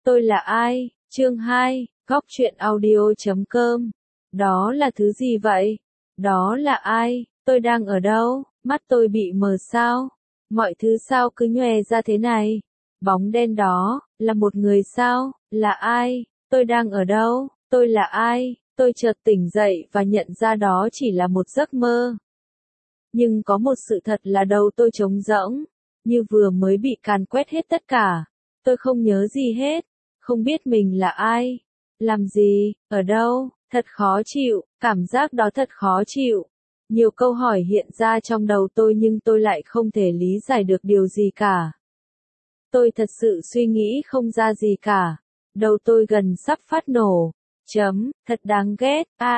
Tôi là ai? Chương 2, Góc truyện audio.com. Đó là thứ gì vậy? Đó là ai? Tôi đang ở đâu? Mắt tôi bị mờ sao? Mọi thứ sao cứ nhòe ra thế này? Bóng đen đó, là một người sao? Là ai? Tôi đang ở đâu? Tôi là ai? Tôi chợt tỉnh dậy và nhận ra đó chỉ là một giấc mơ. Nhưng có một sự thật là đầu tôi trống rỗng, như vừa mới bị càn quét hết tất cả. Tôi không nhớ gì hết, không biết mình là ai, làm gì, ở đâu, thật khó chịu, cảm giác đó thật khó chịu. Nhiều câu hỏi hiện ra trong đầu tôi nhưng tôi lại không thể lý giải được điều gì cả. Tôi thật sự suy nghĩ không ra gì cả. Đầu tôi gần sắp phát nổ. Thật đáng ghét,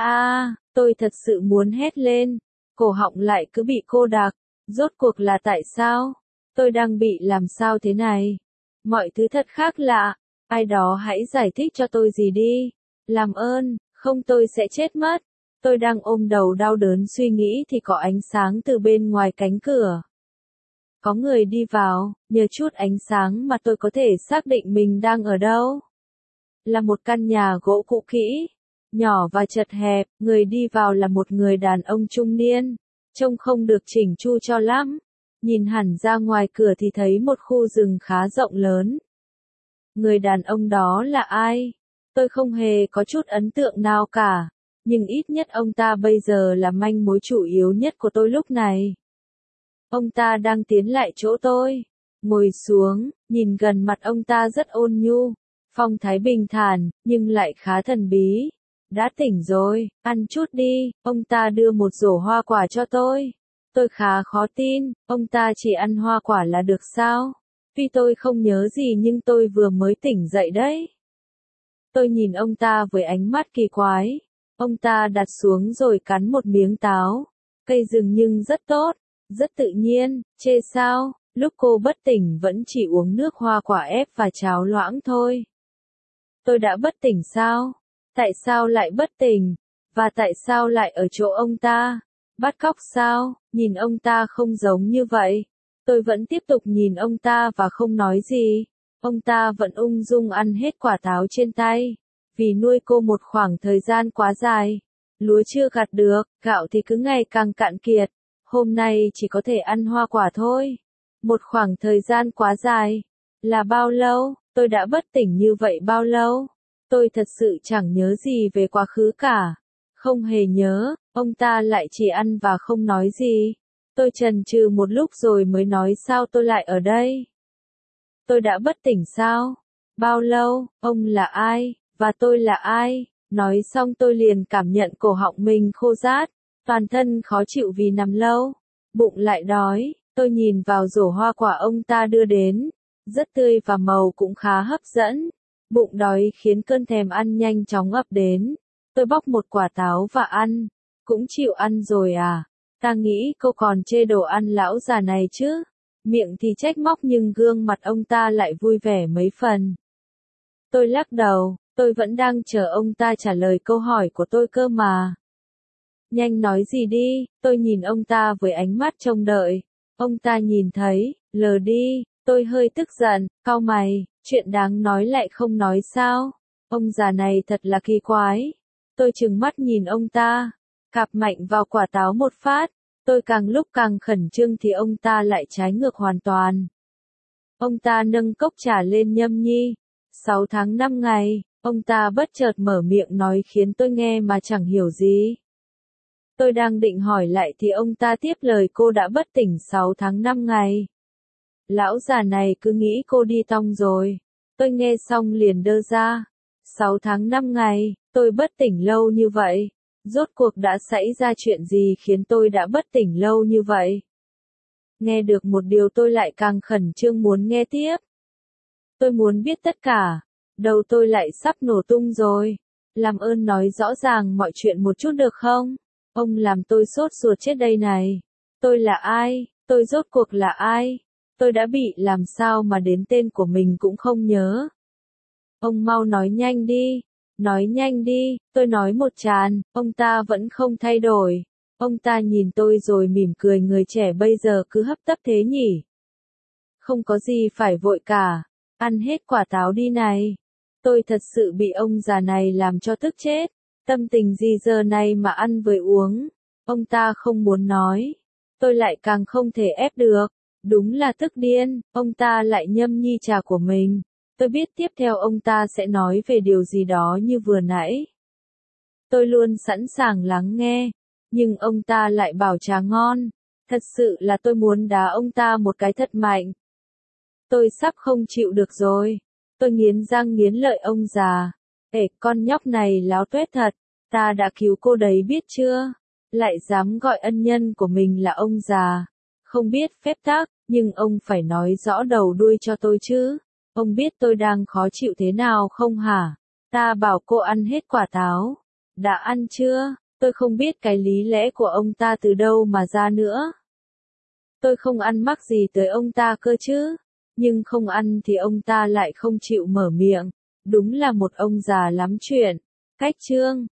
tôi thật sự muốn hét lên. Cổ họng lại cứ bị cô đặc. Rốt cuộc là tại sao? Tôi đang bị làm sao thế này? Mọi thứ thật khác lạ. Ai đó hãy giải thích cho tôi gì đi. Làm ơn, không tôi sẽ chết mất. Tôi đang ôm đầu đau đớn suy nghĩ thì có ánh sáng từ bên ngoài cánh cửa. Có người đi vào, nhờ chút ánh sáng mà tôi có thể xác định mình đang ở đâu. Là một căn nhà gỗ cũ kỹ, nhỏ và chật hẹp, người đi vào là một người đàn ông trung niên, trông không được chỉnh chu cho lắm. Nhìn hẳn ra ngoài cửa thì thấy một khu rừng khá rộng lớn. Người đàn ông đó là ai? Tôi không hề có chút ấn tượng nào cả, nhưng ít nhất ông ta bây giờ là manh mối chủ yếu nhất của tôi lúc này. Ông ta đang tiến lại chỗ tôi, ngồi xuống, nhìn gần mặt ông ta rất ôn nhu, phong thái bình thản, nhưng lại khá thần bí. Đã tỉnh rồi, ăn chút đi, ông ta đưa một rổ hoa quả cho tôi. Tôi khá khó tin, ông ta chỉ ăn hoa quả là được sao? Tuy tôi không nhớ gì nhưng tôi vừa mới tỉnh dậy đấy. Tôi nhìn ông ta với ánh mắt kỳ quái. Ông ta đặt xuống rồi cắn một miếng táo. Cây rừng nhưng rất tốt, rất tự nhiên, chê sao? Lúc cô bất tỉnh vẫn chỉ uống nước hoa quả ép và cháo loãng thôi. Tôi đã bất tỉnh sao? Tại sao lại bất tỉnh? Và tại sao lại ở chỗ ông ta? Bắt cóc sao? Nhìn ông ta không giống như vậy. Tôi vẫn tiếp tục nhìn ông ta và không nói gì. Ông ta vẫn ung dung ăn hết quả táo trên tay. Vì nuôi cô một khoảng thời gian quá dài. Lúa chưa gặt được, gạo thì cứ ngày càng cạn kiệt. Hôm nay chỉ có thể ăn hoa quả thôi. Một khoảng thời gian quá dài. Là bao lâu? Tôi đã bất tỉnh như vậy bao lâu? Tôi thật sự chẳng nhớ gì về quá khứ cả. Không hề nhớ, ông ta lại chỉ ăn và không nói gì. Tôi chần chừ một lúc rồi mới nói sao tôi lại ở đây. Tôi đã bất tỉnh sao? Bao lâu? Ông là ai? Và tôi là ai? Nói xong tôi liền cảm nhận cổ họng mình khô rát, toàn thân khó chịu vì nằm lâu. Bụng lại đói, tôi nhìn vào rổ hoa quả ông ta đưa đến. Rất tươi và màu cũng khá hấp dẫn. Bụng đói khiến cơn thèm ăn nhanh chóng ập đến. Tôi bóc một quả táo và ăn. Cũng chịu ăn rồi à? Ta nghĩ cô còn chê đồ ăn lão già này chứ. Miệng thì trách móc nhưng gương mặt ông ta lại vui vẻ mấy phần. Tôi lắc đầu, tôi vẫn đang chờ ông ta trả lời câu hỏi của tôi cơ mà. Nhanh nói gì đi, tôi nhìn ông ta với ánh mắt trông đợi. Ông ta nhìn thấy, lờ đi, tôi hơi tức giận, cau mày, chuyện đáng nói lại không nói sao. Ông già này thật là kỳ quái. Tôi trừng mắt nhìn ông ta, cạp mạnh vào quả táo một phát. Tôi càng lúc càng khẩn trương thì ông ta lại trái ngược hoàn toàn. Ông ta nâng cốc trà lên nhâm nhi. 6 tháng 5 ngày, ông ta bất chợt mở miệng nói khiến tôi nghe mà chẳng hiểu gì. Tôi đang định hỏi lại thì ông ta tiếp lời cô đã bất tỉnh 6 tháng 5 ngày. Lão già này cứ nghĩ cô đi tong rồi. Tôi nghe xong liền đơ ra. 6 tháng 5 ngày, tôi bất tỉnh lâu như vậy. Rốt cuộc đã xảy ra chuyện gì khiến tôi đã bất tỉnh lâu như vậy? Nghe được một điều tôi lại càng khẩn trương muốn nghe tiếp. Tôi muốn biết tất cả. Đầu tôi lại sắp nổ tung rồi. Làm ơn nói rõ ràng mọi chuyện một chút được không? Ông làm tôi sốt ruột chết đây này. Tôi là ai? Tôi rốt cuộc là ai? Tôi đã bị làm sao mà đến tên của mình cũng không nhớ. Ông mau nói nhanh đi. Nói nhanh đi, tôi nói một tràng, ông ta vẫn không thay đổi. Ông ta nhìn tôi rồi mỉm cười, người trẻ bây giờ cứ hấp tấp thế nhỉ? Không có gì phải vội cả. Ăn hết quả táo đi này. Tôi thật sự bị ông già này làm cho tức chết. Tâm tình gì giờ này mà ăn với uống. Ông ta không muốn nói. Tôi lại càng không thể ép được. Đúng là tức điên, ông ta lại nhâm nhi trà của mình. Tôi biết tiếp theo ông ta sẽ nói về điều gì đó như vừa nãy. Tôi luôn sẵn sàng lắng nghe. Nhưng ông ta lại bảo trà ngon. Thật sự là tôi muốn đá ông ta một cái thật mạnh. Tôi sắp không chịu được rồi. Tôi nghiến răng nghiến lợi ông già. Ê, con nhóc này láo tuét thật. Ta đã cứu cô đấy biết chưa? Lại dám gọi ân nhân của mình là ông già. Không biết phép tắc, nhưng ông phải nói rõ đầu đuôi cho tôi chứ. Ông biết tôi đang khó chịu thế nào không hả? Ta bảo cô ăn hết quả táo. Đã ăn chưa? Tôi không biết cái lý lẽ của ông ta từ đâu mà ra nữa. Tôi không ăn mắc gì tới ông ta cơ chứ. Nhưng không ăn thì ông ta lại không chịu mở miệng. Đúng là một ông già lắm chuyện. Cách chương